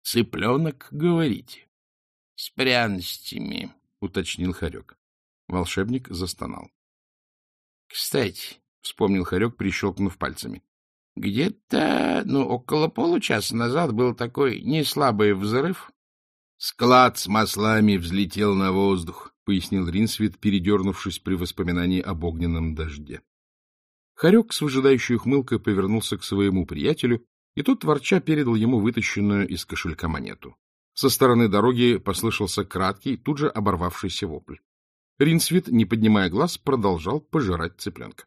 Цыпленок, говорите? — С пряностями, — уточнил Хорек. Волшебник застонал. — Кстати, — вспомнил Хорек, прищелкнув пальцами, — где-то, около получаса назад был такой неслабый взрыв. — Склад с маслами взлетел на воздух, — пояснил Ринсвит, передернувшись при воспоминании об огненном дожде. Хорек с выжидающей ухмылкой повернулся к своему приятелю, и тот, ворча, передал ему вытащенную из кошелька монету. Со стороны дороги послышался краткий, тут же оборвавшийся вопль. Ринсвит, не поднимая глаз, продолжал пожирать цыпленка.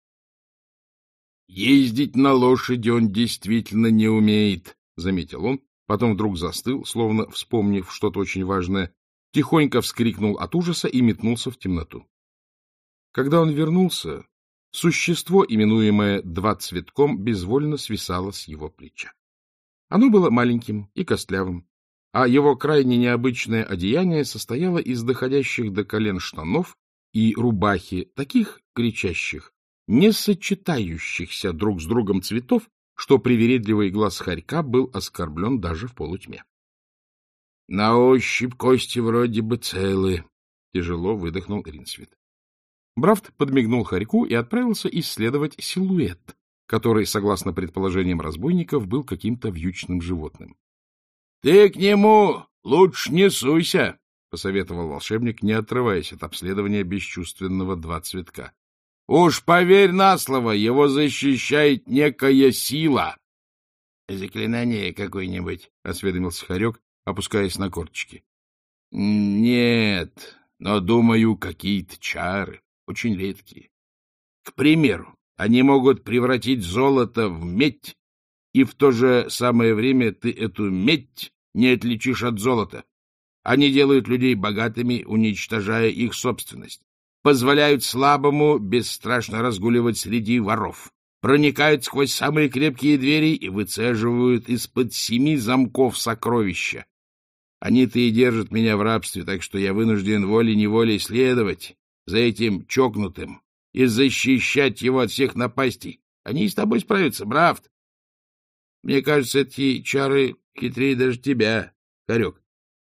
— Ездить на лошади он действительно не умеет, — заметил он, потом вдруг застыл, словно вспомнив что-то очень важное, тихонько вскрикнул от ужаса и метнулся в темноту. Когда он вернулся, существо, именуемое Двацветком, безвольно свисало с его плеча. Оно было маленьким и костлявым, а его крайне необычное одеяние состояло из доходящих до колен штанов и рубахи, таких кричащих, не сочетающихся друг с другом цветов, что привередливый глаз хорька был оскорблен даже в полутьме. — На ощупь кости вроде бы целы, — тяжело выдохнул Ринсвит. Брафт подмигнул хорьку и отправился исследовать силуэт, который, согласно предположениям разбойников, был каким-то вьючным животным. — Ты к нему лучше не суйся, — посоветовал волшебник, не отрываясь от обследования бесчувственного Двацветка. — Уж поверь на слово, его защищает некая сила. — Заклинание какое-нибудь? — осведомился хорек, опускаясь на корточки. — Нет, но, думаю, какие-то чары, очень редкие. К примеру, они могут превратить золото в медь, и в то же самое время ты эту медь не отличишь от золота. Они делают людей богатыми, уничтожая их собственность, позволяют слабому бесстрашно разгуливать среди воров, проникают сквозь самые крепкие двери и выцеживают из-под 7 замков сокровища. Они-то и держат меня в рабстве, так что я вынужден волей-неволей следовать за этим чокнутым и защищать его от всех напастей. Они и с тобой справятся, Брафт. Мне кажется, эти чары хитрее даже тебя, хорек.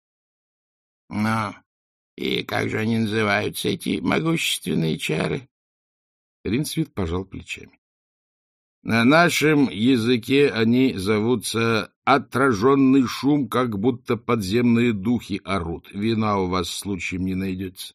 — Ну, и как же они называются, эти могущественные чары? Ринсвит пожал плечами. — На нашем языке они зовутся «отраженный шум, как будто подземные духи орут». Вина у вас случаем не найдется.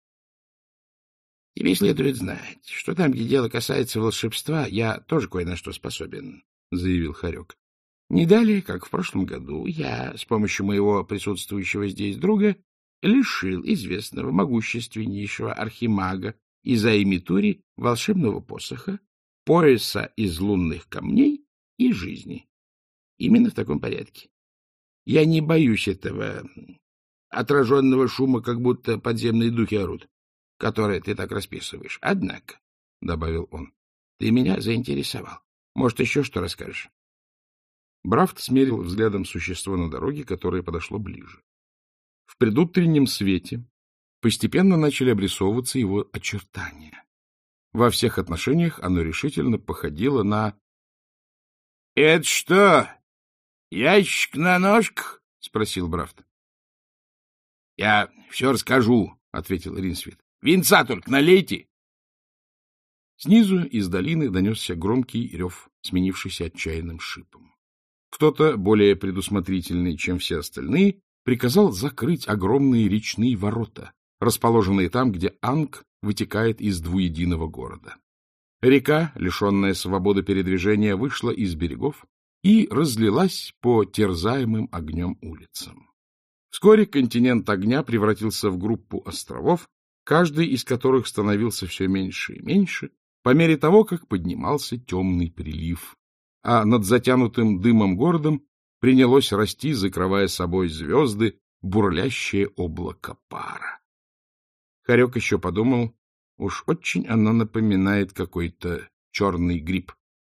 — Тебе следует знать, что там, где дело касается волшебства, я тоже кое на что способен, — заявил хорек. Не далее, как в прошлом году, я с помощью моего присутствующего здесь друга лишил известного могущественнейшего архимага Изаи-Митури волшебного посоха, пояса из лунных камней и жизни. Именно в таком порядке. Я не боюсь этого отраженного шума, как будто подземные духи орут, который ты так расписываешь. Однако, — добавил он, — ты меня заинтересовал. Может, еще что расскажешь? Брафт смерил взглядом существо на дороге, которое подошло ближе. В предутреннем свете постепенно начали обрисовываться его очертания. Во всех отношениях оно решительно походило на... — Это что, ящик на ножках? — спросил Брафт. — Я все расскажу, — ответил Ринсвит. — Винца только налейте. Снизу из долины донесся громкий рев, сменившийся отчаянным шипом. Кто-то, более предусмотрительный, чем все остальные, приказал закрыть огромные речные ворота, расположенные там, где Анг вытекает из двуединого города. Река, лишенная свободы передвижения, вышла из берегов и разлилась по терзаемым огнем улицам. Вскоре континент огня превратился в группу островов, каждый из которых становился все меньше и меньше, по мере того, как поднимался темный прилив, а над затянутым дымом городом принялось расти, закрывая собой звезды, бурлящее облако пара. Хорек еще подумал, уж очень оно напоминает какой-то черный гриб.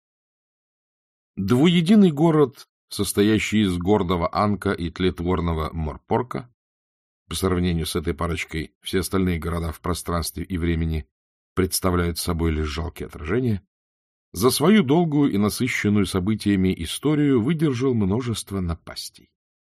Двуединый город, состоящий из гордого Анка и тлетворного Морпорка, по сравнению с этой парочкой все остальные города в пространстве и времени представляют собой лишь жалкие отражения, за свою долгую и насыщенную событиями историю выдержал множество напастей.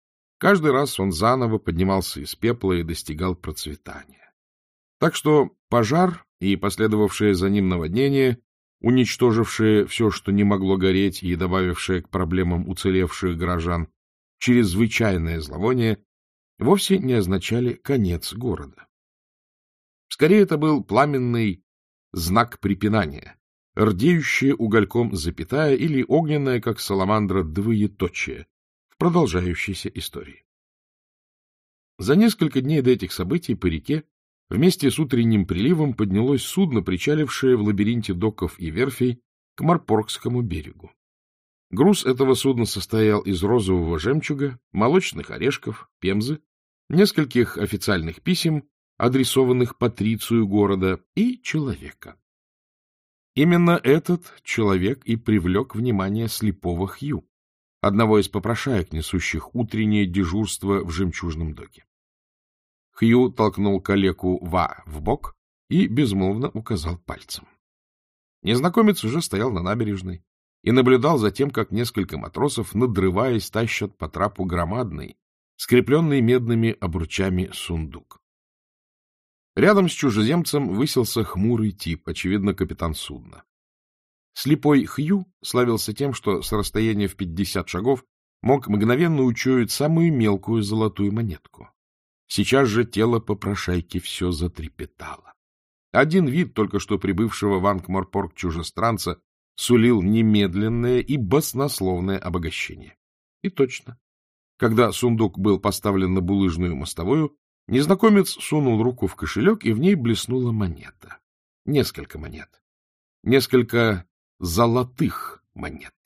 Каждый раз он заново поднимался из пепла и достигал процветания. Так что пожар и последовавшее за ним наводнение, уничтожившее все, что не могло гореть, и добавившее к проблемам уцелевших горожан чрезвычайное зловоние, вовсе не означали конец города. Скорее, это был пламенный знак препинания, рдеющее угольком запятая или огненное, как саламандра, двоеточие в продолжающейся истории. За несколько дней до этих событий по реке вместе с утренним приливом поднялось судно, причалившее в лабиринте доков и верфей к Морпоргскому берегу. Груз этого судна состоял из розового жемчуга, молочных орешков, пемзы, нескольких официальных писем, адресованных патрицию города, и человека. Именно этот человек и привлек внимание слепого Хью, одного из попрошаек, несущих утреннее дежурство в жемчужном доке. Хью толкнул калеку Ва в бок и безмолвно указал пальцем. Незнакомец уже стоял на набережной и наблюдал за тем, как несколько матросов, надрываясь, тащат по трапу громадный, скрепленный медными обручами сундук. Рядом с чужеземцем высился хмурый тип, очевидно, капитан судна. Слепой Хью славился тем, что с расстояния в 50 шагов мог мгновенно учуять самую мелкую золотую монетку. Сейчас же тело попрошайки все затрепетало. Один вид только что прибывшего в Анкморпорг чужестранца сулил немедленное и баснословное обогащение. И точно. Когда сундук был поставлен на булыжную мостовую, незнакомец сунул руку в кошелек, и в ней блеснула монета. Несколько монет. Несколько золотых монет.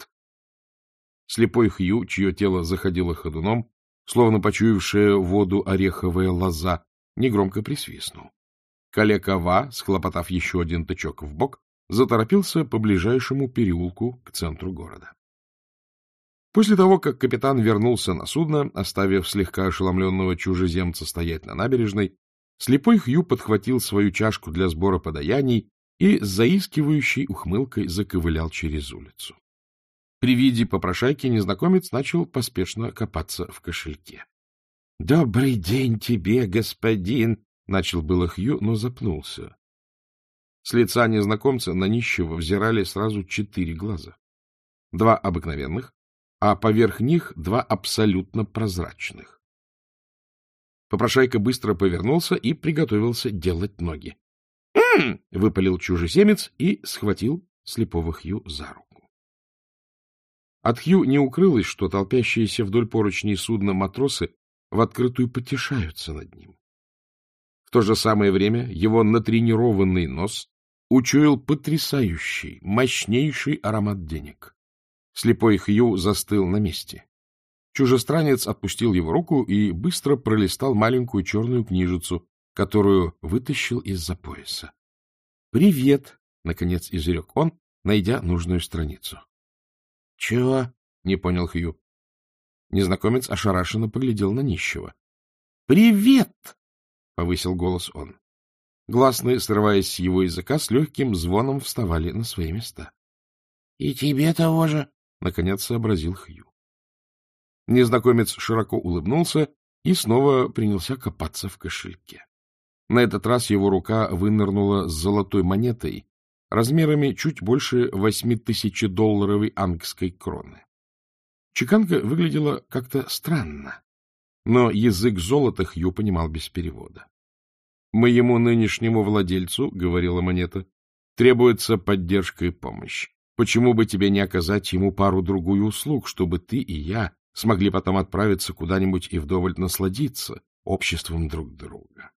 Слепой Хью, чье тело заходило ходуном, словно почуявшая воду ореховая лоза, негромко присвистнул. Калека Ва, схлопотав еще один тычок в бок, заторопился по ближайшему переулку к центру города. После того, как капитан вернулся на судно, оставив слегка ошеломленного чужеземца стоять на набережной, слепой Хью подхватил свою чашку для сбора подаяний и с заискивающей ухмылкой заковылял через улицу. При виде попрошайки незнакомец начал поспешно копаться в кошельке. — Добрый день тебе, господин! — начал было Хью, но запнулся. С лица незнакомца на нищего взирали сразу 4 глаза. 2 обыкновенных, а поверх них 2 абсолютно прозрачных. Попрошайка быстро повернулся и приготовился делать ноги. — выпалил чужеземец и схватил слепого Хью за руку. От Хью не укрылось, что толпящиеся вдоль поручней судна матросы в открытую потешаются над ним. В то же самое время его натренированный нос учуял потрясающий, мощнейший аромат денег. Слепой Хью застыл на месте. Чужестранец отпустил его руку и быстро пролистал маленькую черную книжицу, которую вытащил из-за пояса. — Привет! — наконец изрек он, найдя нужную страницу. — Чего? — не понял Хью. Незнакомец ошарашенно поглядел на нищего. — Привет! — повысил голос он. Гласные, срываясь с его языка, с легким звоном вставали на свои места. — И тебе того же! — наконец сообразил Хью. Незнакомец широко улыбнулся и снова принялся копаться в кошельке. На этот раз его рука вынырнула с золотой монетой размерами чуть больше 8000-долларовой ангской кроны. Чеканка выглядела как-то странно, но язык золота Хью понимал без перевода. — Моему нынешнему владельцу, — говорила монета, — требуется поддержка и помощь. Почему бы тебе не оказать ему пару-другую услуг, чтобы ты и я смогли потом отправиться куда-нибудь и вдоволь насладиться обществом друг друга?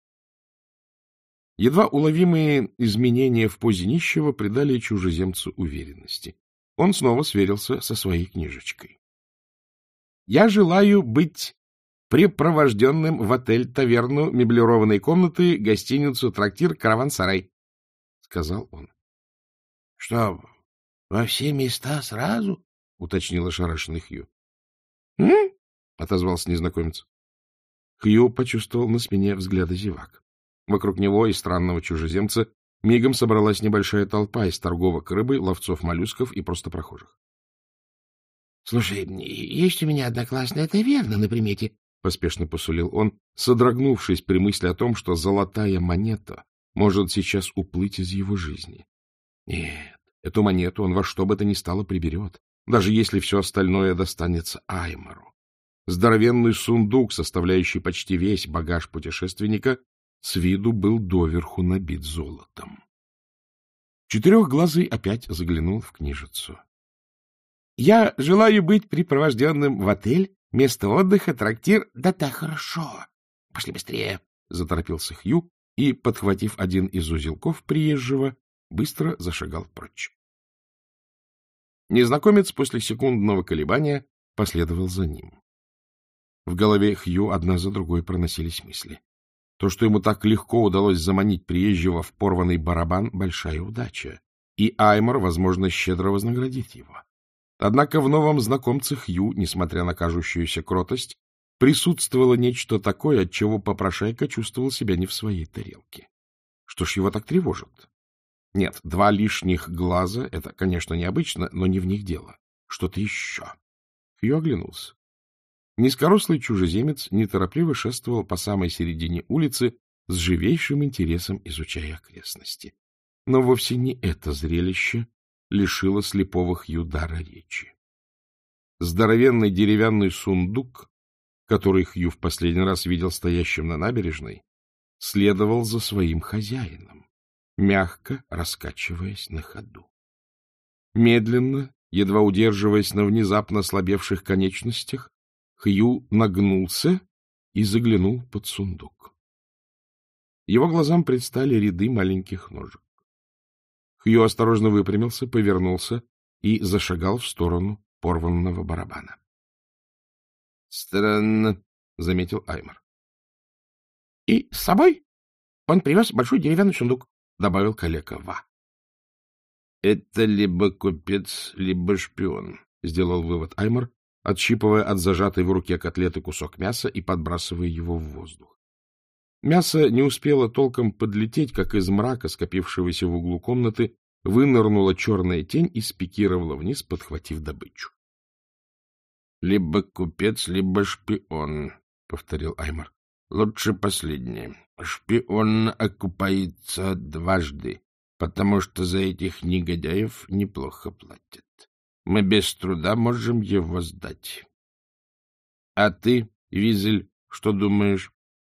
Едва уловимые изменения в позе нищего придали чужеземцу уверенности. Он снова сверился со своей книжечкой. — Я желаю быть препровожденным в отель-таверну, меблированной комнаты, гостиницу, трактир, караван-сарай, — сказал он. — Что, во все места сразу? — уточнил ошарашенный Хью. — отозвался незнакомец. Хью почувствовал на спине взгляды зевак. Вокруг него и странного чужеземца мигом собралась небольшая толпа из торговок рыбой, ловцов моллюсков и просто прохожих. Слушай, есть у меня одна классная таверна на примете, — поспешно посулил он, содрогнувшись при мысли о том, что золотая монета может сейчас уплыть из его жизни. Нет, эту монету он во что бы то ни стало приберет, даже если все остальное достанется Аймару. Здоровенный сундук, составляющий почти весь багаж путешественника, с виду был доверху набит золотом. Четырехглазый опять заглянул в книжицу. — Я желаю быть припровожденным в отель, место отдыха, трактир. — Да так хорошо. Пошли быстрее, — заторопился Хью и, подхватив один из узелков приезжего, быстро зашагал прочь. Незнакомец после секундного колебания последовал за ним. В голове Хью одна за другой проносились мысли. То, что ему так легко удалось заманить приезжего в порванный барабан, — большая удача, и Аймар, возможно, щедро вознаградит его. Однако в новом знакомце Хью, несмотря на кажущуюся кротость, присутствовало нечто такое, от чего попрошайка чувствовал себя не в своей тарелке. Что ж его так тревожит? Нет, 2 лишних глаза — это, конечно, необычно, но не в них дело. Что-то еще. Хью оглянулся. Низкорослый чужеземец неторопливо шествовал по самой середине улицы, с живейшим интересом изучая окрестности. Но вовсе не это зрелище лишило слепого Хью дара речи. Здоровенный деревянный сундук, который Хью в последний раз видел стоящим на набережной, следовал за своим хозяином, мягко раскачиваясь на ходу. Медленно, едва удерживаясь на внезапно ослабевших конечностях, Хью нагнулся и заглянул под сундук. Его глазам предстали ряды маленьких ножек. Хью осторожно выпрямился, повернулся и зашагал в сторону порванного барабана. — Странно, — заметил Аймар. — И с собой он привез большой деревянный сундук, — добавил калека Ва. — Это либо купец, либо шпион, — сделал вывод Аймар, отщипывая от зажатой в руке котлеты кусок мяса и подбрасывая его в воздух. Мясо не успело толком подлететь, как из мрака, скопившегося в углу комнаты, вынырнула черная тень и спикировала вниз, подхватив добычу. — Либо купец, либо шпион, — повторил Аймар. — Лучше последнее. Шпион окупается дважды, потому что за этих негодяев неплохо платят. Мы без труда можем его сдать. — А ты, Визель, что думаешь?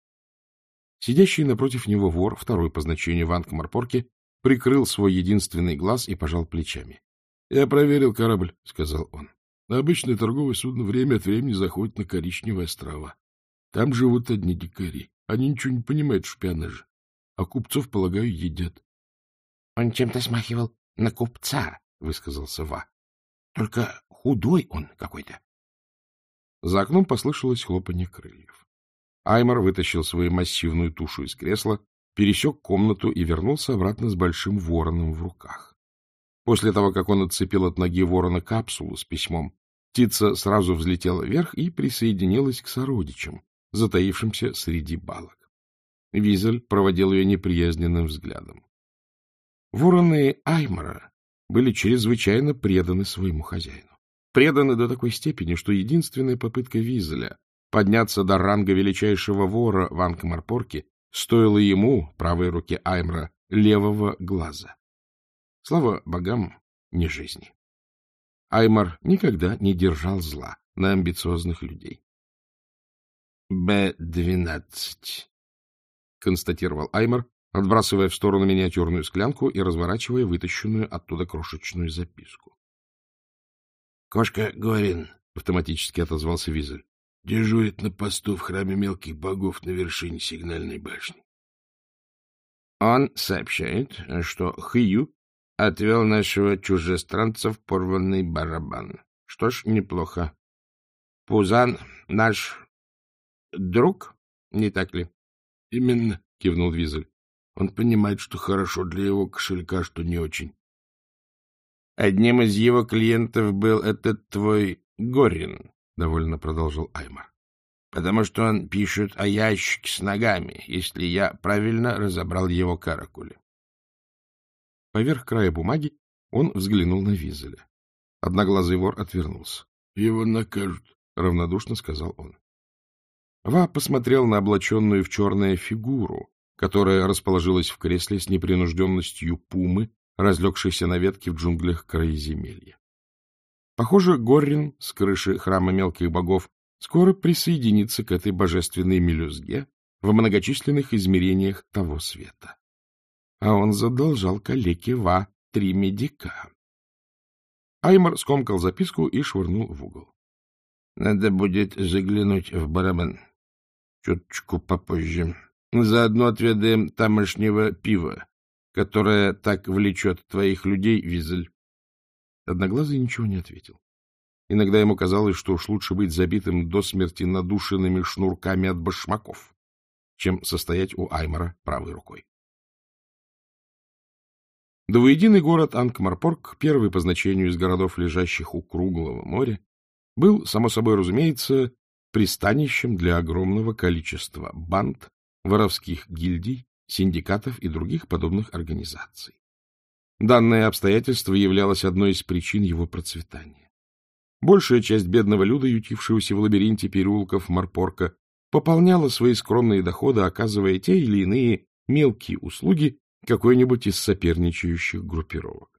Сидящий напротив него вор, второй по значению в Анкмарпорке, прикрыл свой единственный глаз и пожал плечами. — Я проверил корабль, — сказал он. — Обычное торговое судно время от времени заходит на Коричневые острова. Там живут одни дикари. Они ничего не понимают в шпионаже. А купцов, полагаю, едят. — Он чем-то смахивал на купца, — высказался Ва. — Только худой он какой-то. За окном послышалось хлопанье крыльев. Аймар вытащил свою массивную тушу из кресла, пересек комнату и вернулся обратно с большим вороном в руках. После того, как он отцепил от ноги ворона капсулу с письмом, птица сразу взлетела вверх и присоединилась к сородичам, затаившимся среди балок. Визель проводил ее неприязненным взглядом. Вороны Аймара были чрезвычайно преданы своему хозяину. Преданы до такой степени, что единственная попытка Визеля подняться до ранга величайшего вора в Анкмарпорке стоило ему, правой руке Аймара, левого глаза. Слава богам, не жизни. Аймар никогда не держал зла на амбициозных людей. — Б-12, — констатировал Аймар, отбрасывая в сторону миниатюрную склянку и разворачивая вытащенную оттуда крошечную записку. — Кошка Горин, — автоматически отозвался Визель, — дежурит на посту в храме мелких богов на вершине сигнальной башни. Он сообщает, что Хью отвел нашего чужестранца в порванный барабан. Что ж, неплохо. Пузан наш друг, не так ли? — Именно, — кивнул Визель. — Он понимает, что хорошо для его кошелька, что не очень. — Одним из его клиентов был этот твой Горин, — довольно продолжил Аймар. — Потому что он пишет о ящике с ногами, если я правильно разобрал его каракули. Поверх края бумаги он взглянул на Визеля. Одноглазый вор отвернулся. Его накажут, — равнодушно сказал он. Ва посмотрел на облаченную в черное фигуру, которая расположилась в кресле с непринужденностью пумы, разлегшейся на ветке в джунглях краеземелья. Похоже, Горрин с крыши храма мелких богов скоро присоединится к этой божественной мелюзге в многочисленных измерениях того света. А он задолжал калеке Ва 3 медика. Аймар скомкал записку и швырнул в угол. — Надо будет заглянуть в барабан. Чуточку попозже. Заодно отведаем тамошнего пива, которое так влечет твоих людей, Визель. Одноглазый ничего не ответил. Иногда ему казалось, что уж лучше быть забитым до смерти надушенными шнурками от башмаков, чем состоять у Аймара правой рукой. Двуединый город Анкмарпорг, первый по значению из городов, лежащих у круглого моря, был, само собой разумеется, пристанищем для огромного количества банд, воровских гильдий, синдикатов и других подобных организаций. Данное обстоятельство являлось одной из причин его процветания. Большая часть бедного люда, ютившегося в лабиринте переулков Марпорка, пополняла свои скромные доходы, оказывая те или иные мелкие услуги какой-нибудь из соперничающих группировок.